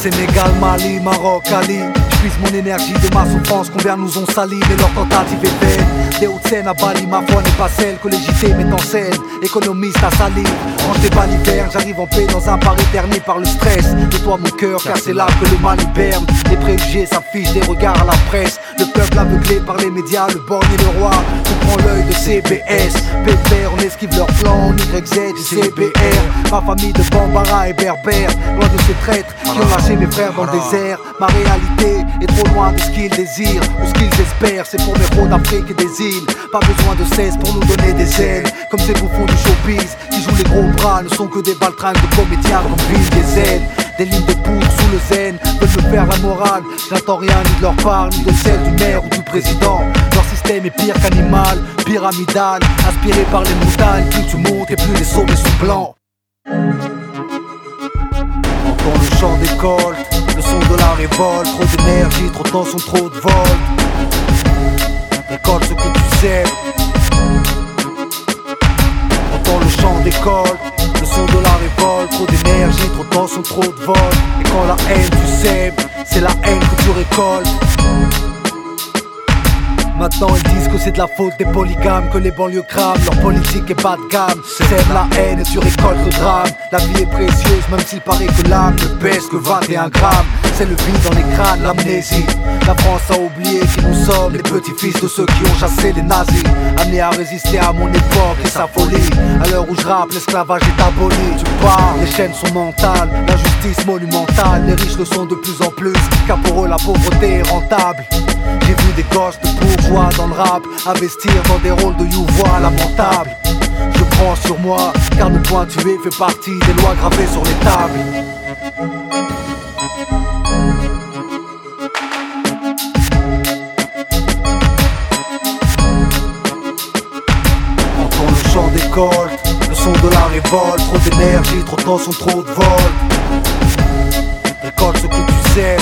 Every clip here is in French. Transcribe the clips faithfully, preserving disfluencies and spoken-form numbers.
Sénégal, Mali, Maroc, Ali. J'puise mon énergie de ma souffrance, combien nous ont sali, mais leur tentative est vaine. Des Hauts-de-Seine à Bali, ma foi n'est pas celle que les J T mettent en scène. Économiste à salive, range des balivernes, j'arrive en paix dans un Paris terni par le stress. De toi mon cœur, car c'est là que le mal hiberne. Les préjugés s'affichent, des regards à la presse. Le peuple aveuglé par les médias, le borgne et le roi. Tout prend l'œil de C B S. Pépère, on esquive leur plan, Y Z, C B R. Ma famille de Bambara et Berbère, loin de ces traîtres qui ont lâché mes frères dans le désert. Ma réalité est trop loin de ce qu'ils désirent ou ce qu'ils espèrent. C'est pour mes héros d'Afrique et des îles. Pas besoin de cesse pour nous donner des ailes. Comme ces bouffons du showbiz qui jouent les gros bras, ne sont que des baltringues de comédiens comme Vin Diesel. Des lignes de poudre sous le zen veulent me faire la morale. J'attends rien ni de leur part, ni de celle du maire ou du président. Leur système est pire qu'animal, pyramidal, inspiré par les montagnes. Plus tu montes et plus les sommets sont blancs. Entends le chant d'école, le son de la révolte. Trop d'énergie, trop de tension, trop de vol. Récolte ce que tu sais. Entends le chant d'école, le son de la révolte. Trop d'énergie, trop de tension, trop de vol. Et quand la haine tu sèmes, c'est la haine que tu récoltes. Maintenant ils disent que c'est de la faute des polygames, que les banlieues crament, leur politique est bas de gamme. Sème la haine et tu récoltes le drame. La vie est précieuse même s'il paraît que l'âme ne pèse que vingt et un grammes. C'est le vide dans les crânes, l'amnésie. La France a oublié qui nous sommes, les petits-fils de ceux qui ont chassé les nazis. Amenés à résister à mon époque et sa folie. À l'heure où je rappe, l'esclavage est aboli. Tu parles, les chaînes sont mentales, l'injustice monumentale. Les riches le sont de plus en plus, car pour eux la pauvreté est rentable. J'ai vu des gosses de bourgeois dans le rap investir dans des rôles de youvois lamentables. Je prends sur moi, car le point tué fait partie des lois gravées sur les tables. Entends le chant d'école, le son de la révolte. Trop d'énergie, trop de tension, trop de vol. Récolte ce que tu sais.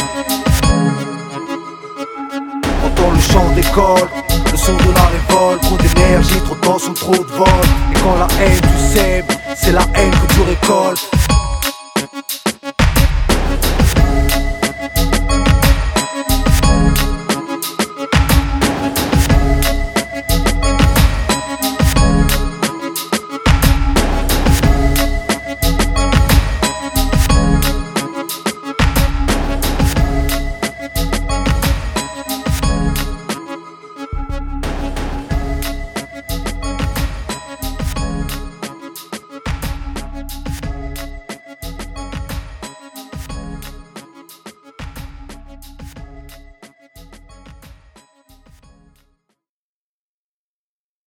Entends le chant d'école, le son de la révolte. Trop d'énergie, trop de tension, trop de vol. Et quand la haine tu sèmes, c'est la haine que tu récoltes.